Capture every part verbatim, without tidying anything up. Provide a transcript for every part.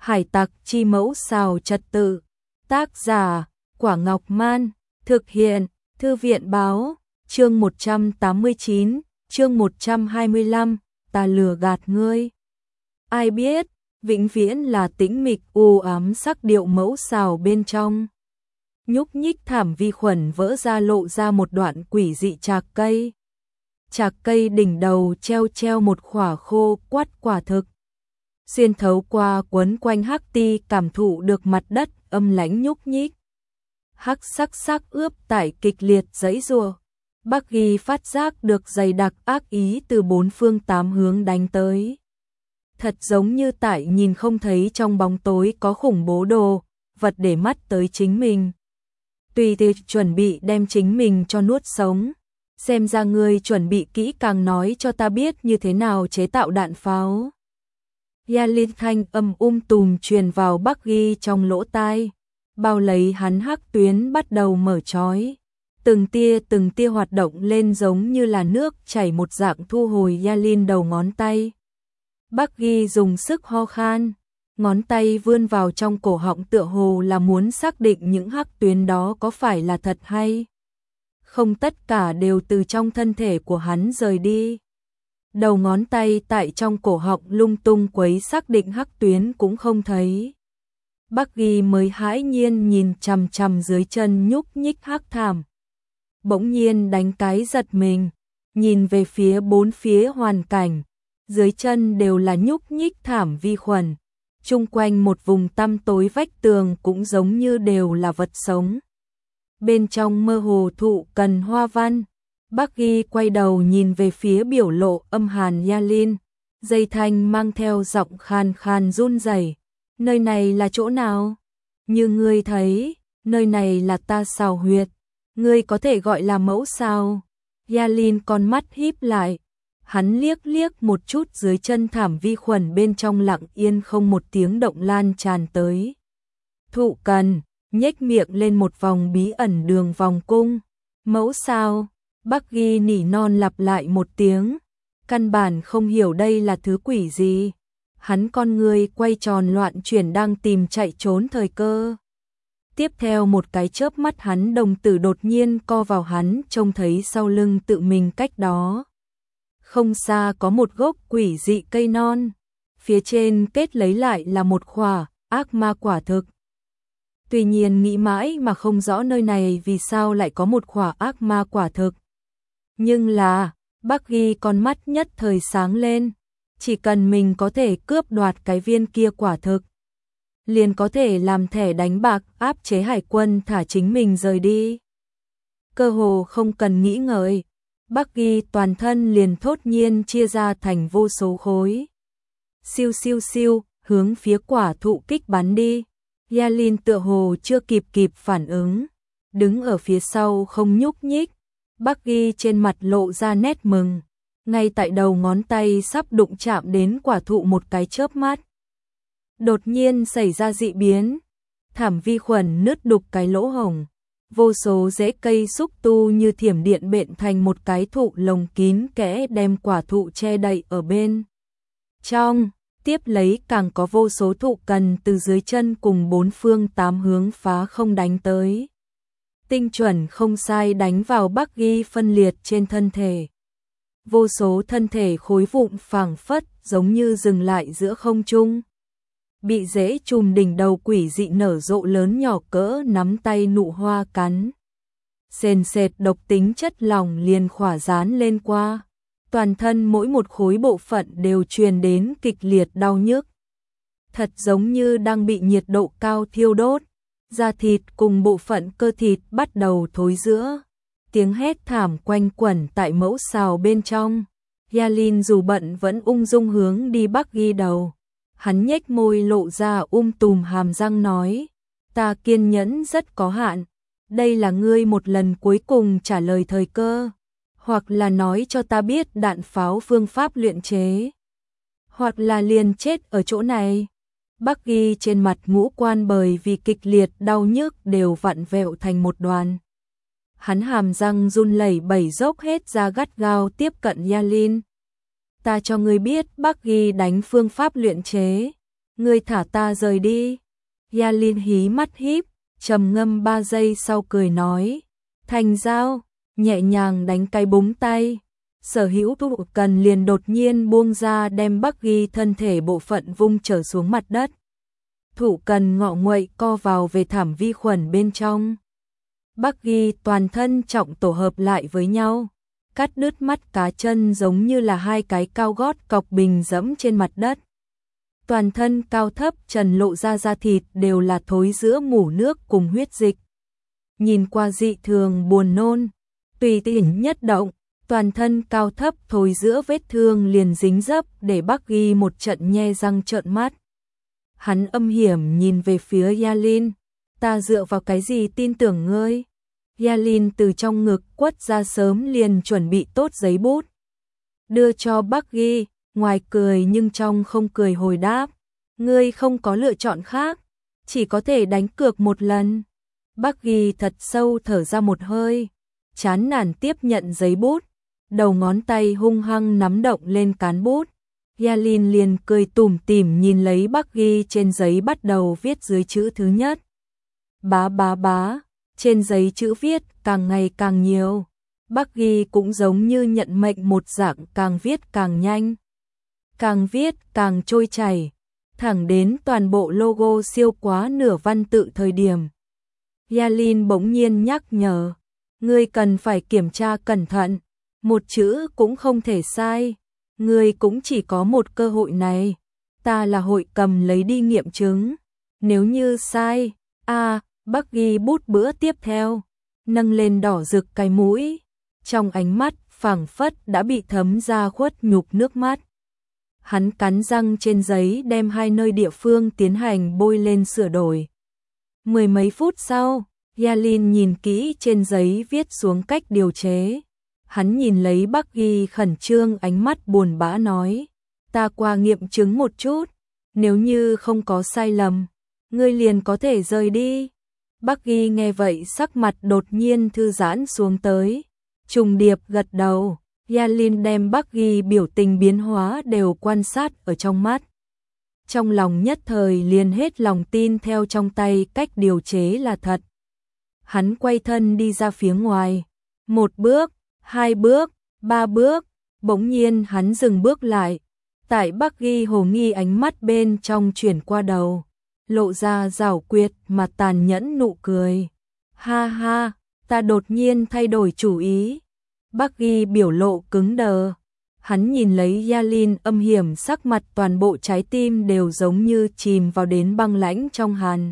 Hải tặc chi mẫu xào trật tự. Tác giả, Quả Ngọc Man. Thực hiện, Thư viện Báo. Chương một trăm tám mươi chín, chương một trăm hai mươi lăm, ta lừa gạt ngươi. Ai biết, vĩnh viễn là tĩnh mịch u ám sắc điệu mẫu xào bên trong. Nhúc nhích thảm vi khuẩn vỡ ra lộ ra một đoạn quỷ dị trạc cây. Trạc cây đỉnh đầu treo treo một khỏa khô quắt quả thực. Xuyên thấu qua quấn quanh hắc ti cảm thụ được mặt đất âm lãnh nhúc nhích. Hắc sắc sắc ướp tải kịch liệt giãy giụa. Bắc Ghi phát giác được dày đặc ác ý từ bốn phương tám hướng đánh tới. Thật giống như tải nhìn không thấy trong bóng tối có khủng bố đồ, vật để mắt tới chính mình. Tùy thì chuẩn bị đem chính mình cho nuốt sống. Xem ra ngươi chuẩn bị kỹ càng nói cho ta biết như thế nào chế tạo đạn pháo. Yalin thanh âm um tùm truyền vào Bắc Ghi trong lỗ tai. Bao lấy hắn hắc tuyến bắt đầu mở trói. Từng tia từng tia hoạt động lên giống như là nước chảy một dạng thu hồi Yalin đầu ngón tay. Bắc Ghi dùng sức ho khan, ngón tay vươn vào trong cổ họng tựa hồ là muốn xác định những hắc tuyến đó có phải là thật hay không, tất cả đều từ trong thân thể của hắn rời đi. Đầu ngón tay tại trong cổ họng lung tung quấy xác định hắc tuyến cũng không thấy. Bắc Ghi mới hãi nhiên nhìn chằm chằm dưới chân nhúc nhích hắc thảm. Bỗng nhiên đánh cái giật mình, nhìn về phía bốn phía hoàn cảnh, dưới chân đều là nhúc nhích thảm vi khuẩn, chung quanh một vùng tăm tối vách tường cũng giống như đều là vật sống. Bên trong mơ hồ thụ cần hoa văn. Bắc Ghi quay đầu nhìn về phía biểu lộ âm hàn Yalin, dây thanh mang theo giọng khan khan run rẩy. Nơi này là chỗ nào? Như ngươi thấy, nơi này là ta xào huyệt. Ngươi có thể gọi là mẫu sao? Yalin con mắt híp lại. Hắn liếc liếc một chút dưới chân thảm vi khuẩn bên trong lặng yên không một tiếng động lan tràn tới. Thụ cần, nhếch miệng lên một vòng bí ẩn đường vòng cung. Mẫu sao? Bắc Ghi nỉ non lặp lại một tiếng. Căn bản không hiểu đây là thứ quỷ gì. Hắn con người quay tròn loạn chuyển đang tìm chạy trốn thời cơ. Tiếp theo một cái chớp mắt hắn đồng tử đột nhiên co vào, hắn trông thấy sau lưng tự mình cách đó không xa có một gốc quỷ dị cây non. Phía trên kết lấy lại là một khỏa ác ma quả thực. Tuy nhiên nghĩ mãi mà không rõ nơi này vì sao lại có một khỏa ác ma quả thực. Nhưng là, Bắc Ghi con mắt nhất thời sáng lên. Chỉ cần mình có thể cướp đoạt cái viên kia quả thực, liền có thể làm thẻ đánh bạc áp chế hải quân thả chính mình rời đi. Cơ hồ không cần nghĩ ngợi, Bắc Ghi toàn thân liền thốt nhiên chia ra thành vô số khối. Siêu siêu siêu, hướng phía quả thụ kích bắn đi. Yalin tựa hồ chưa kịp kịp phản ứng, đứng ở phía sau không nhúc nhích. Bắc Ghi trên mặt lộ ra nét mừng. Ngay tại đầu ngón tay sắp đụng chạm đến quả thụ một cái chớp mắt, đột nhiên xảy ra dị biến. Thảm vi khuẩn nứt đục cái lỗ hổng, vô số rễ cây xúc tu như thiểm điện bện thành một cái thụ lồng kín kẽ đem quả thụ che đậy ở bên trong. Tiếp lấy càng có vô số thụ cần từ dưới chân cùng bốn phương tám hướng phá không đánh tới. Tinh chuẩn không sai đánh vào Bắc Ghi phân liệt trên thân thể. Vô số thân thể khối vụn phảng phất giống như dừng lại giữa không trung. Bị rễ chùm đỉnh đầu quỷ dị nở rộ lớn nhỏ cỡ nắm tay nụ hoa cắn. Sền sệt độc tính chất lỏng liền khỏa dán lên qua. Toàn thân mỗi một khối bộ phận đều truyền đến kịch liệt đau nhức. Thật giống như đang bị nhiệt độ cao thiêu đốt. Da thịt cùng bộ phận cơ thịt bắt đầu thối rữa. Tiếng hét thảm quanh quẩn tại mẫu xào bên trong. Yalin dù bận vẫn ung dung hướng đi Bắc Ghi đầu. Hắn nhếch môi lộ ra um tùm hàm răng nói. Ta kiên nhẫn rất có hạn. Đây là ngươi một lần cuối cùng trả lời thời cơ. Hoặc là nói cho ta biết đạn pháo phương pháp luyện chế. Hoặc là liền chết ở chỗ này. Bắc Ghi trên mặt ngũ quan bởi vì kịch liệt đau nhức đều vặn vẹo thành một đoàn. Hắn hàm răng run lẩy bẩy dốc hết ra gắt gao tiếp cận Yalin. Ta cho ngươi biết Bắc Ghi đánh phương pháp luyện chế. Ngươi thả ta rời đi. Yalin hí mắt híp, trầm ngâm ba giây sau cười nói. Thành giao, nhẹ nhàng đánh cái búng tay. Sở hữu Thụ Cần liền đột nhiên buông ra đem Bắc Ghi thân thể bộ phận vung trở xuống mặt đất. Thụ Cần ngọ nguậy co vào về thảm vi khuẩn bên trong. Bắc Ghi toàn thân trọng tổ hợp lại với nhau, cắt đứt mắt cá chân giống như là hai cái cao gót cọc bình dẫm trên mặt đất. Toàn thân cao thấp trần lộ ra da thịt đều là thối giữa mủ nước cùng huyết dịch. Nhìn qua dị thường buồn nôn, tùy tiện nhất động, toàn thân cao thấp thối giữa vết thương liền dính dấp để Bắc Ghi một trận nhe răng trợn mắt. Hắn âm hiểm nhìn về phía Yalin, ta dựa vào cái gì tin tưởng ngươi? Yalin từ trong ngực quất ra sớm liền chuẩn bị tốt giấy bút. Đưa cho Bắc Ghi, ngoài cười nhưng trong không cười hồi đáp. Ngươi không có lựa chọn khác, chỉ có thể đánh cược một lần. Bắc Ghi thật sâu thở ra một hơi, chán nản tiếp nhận giấy bút, đầu ngón tay hung hăng nắm động lên cán bút. Yalin liền cười tủm tỉm nhìn lấy Bắc Ghi trên giấy bắt đầu viết dưới chữ thứ nhất. Bá bá bá, trên giấy chữ viết càng ngày càng nhiều. Bắc Ghi cũng giống như nhận mệnh một dạng, càng viết càng nhanh, càng viết càng trôi chảy, thẳng đến toàn bộ logo siêu quá nửa văn tự thời điểm. Yalin bỗng nhiên nhắc nhở, ngươi cần phải kiểm tra cẩn thận, một chữ cũng không thể sai, ngươi cũng chỉ có một cơ hội này, ta là hội cầm lấy đi nghiệm chứng, nếu như sai, a à, Bắc Ghi bút bữa tiếp theo, nâng lên đỏ rực cái mũi, trong ánh mắt phảng phất đã bị thấm ra khuất nhục nước mắt. Hắn cắn răng trên giấy đem hai nơi địa phương tiến hành bôi lên sửa đổi. Mười mấy phút sau, Yalin nhìn kỹ trên giấy viết xuống cách điều chế. Hắn nhìn lấy Bắc Ghi khẩn trương ánh mắt buồn bã nói, ta qua nghiệm chứng một chút, nếu như không có sai lầm, ngươi liền có thể rời đi. Bắc Ghi nghe vậy sắc mặt đột nhiên thư giãn xuống tới, trùng điệp gật đầu. Yalin đem Bắc Ghi biểu tình biến hóa đều quan sát ở trong mắt. Trong lòng nhất thời liền hết lòng tin theo trong tay cách điều chế là thật. Hắn quay thân đi ra phía ngoài. Một bước, hai bước, ba bước, bỗng nhiên hắn dừng bước lại. Tại Bắc Ghi hồ nghi ánh mắt bên trong chuyển qua đầu, lộ ra giảo quyệt mà tàn nhẫn nụ cười. Ha ha, ta đột nhiên thay đổi chủ ý. Bắc Ghi biểu lộ cứng đờ, hắn nhìn lấy Yalin âm hiểm sắc mặt, toàn bộ trái tim đều giống như chìm vào đến băng lãnh trong hàn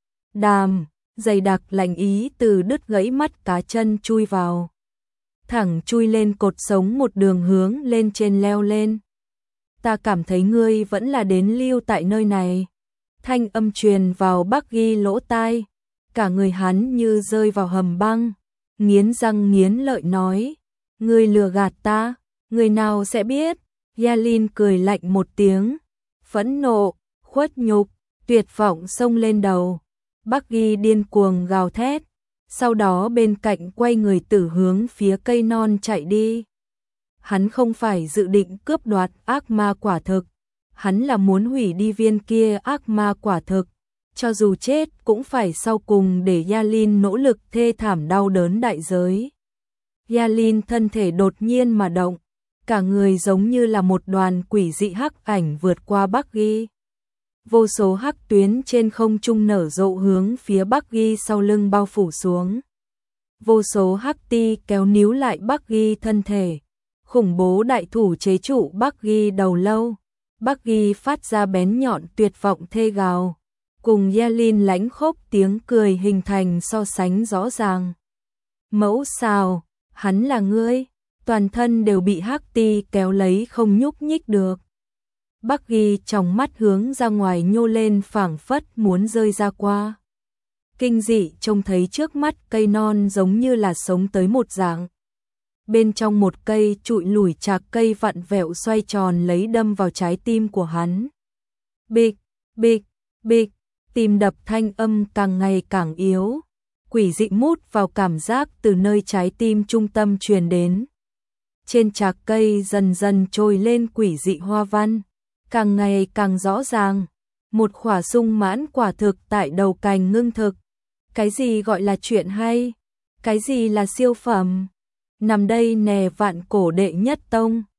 đàm, dày đặc lạnh ý từ đứt gãy mắt cá chân chui vào, thẳng chui lên cột sống một đường hướng lên trên leo lên. Ta cảm thấy ngươi vẫn là đến lưu tại nơi này. Thanh âm truyền vào Bắc Ghi lỗ tai, cả người hắn như rơi vào hầm băng, nghiến răng nghiến lợi nói, ngươi lừa gạt ta, người nào sẽ biết? Yalin cười lạnh một tiếng, phẫn nộ, khuất nhục, tuyệt vọng xông lên đầu. Bắc Ghi điên cuồng gào thét, sau đó bên cạnh quay người tử hướng phía cây non chạy đi. Hắn không phải dự định cướp đoạt ác ma quả thực, hắn là muốn hủy đi viên kia ác ma quả thực, cho dù chết cũng phải sau cùng để Yalin nỗ lực thê thảm đau đớn đại giới. Yalin thân thể đột nhiên mà động, cả người giống như là một đoàn quỷ dị hắc ảnh vượt qua Bắc Ghi. Vô số hắc tuyến trên không trung nở rộ hướng phía Bắc Ghi sau lưng bao phủ xuống. Vô số hắc ti kéo níu lại Bắc Ghi thân thể, khủng bố đại thủ chế trụ Bắc Ghi đầu lâu. Bắc Ghi phát ra bén nhọn tuyệt vọng thê gào, cùng Yalin lãnh khốc tiếng cười hình thành so sánh rõ ràng. Mẫu xào, hắn là ngươi, toàn thân đều bị hắc ti kéo lấy không nhúc nhích được. Bắc Ghi trong mắt hướng ra ngoài nhô lên phảng phất muốn rơi ra qua. Kinh dị trông thấy trước mắt cây non giống như là sống tới một dạng. Bên trong một cây trụi lủi chạc cây vặn vẹo xoay tròn lấy đâm vào trái tim của hắn. Bịch, bịch, bịch, tim đập thanh âm càng ngày càng yếu. Quỷ dị mút vào cảm giác từ nơi trái tim trung tâm truyền đến. Trên chạc cây dần dần trồi lên quỷ dị hoa văn, càng ngày càng rõ ràng. một khỏa sung mãn quả thực tại đầu cành ngưng thực. Cái gì gọi là chuyện hay? Cái gì là siêu phẩm? Nằm đây nè vạn cổ đệ nhất tông.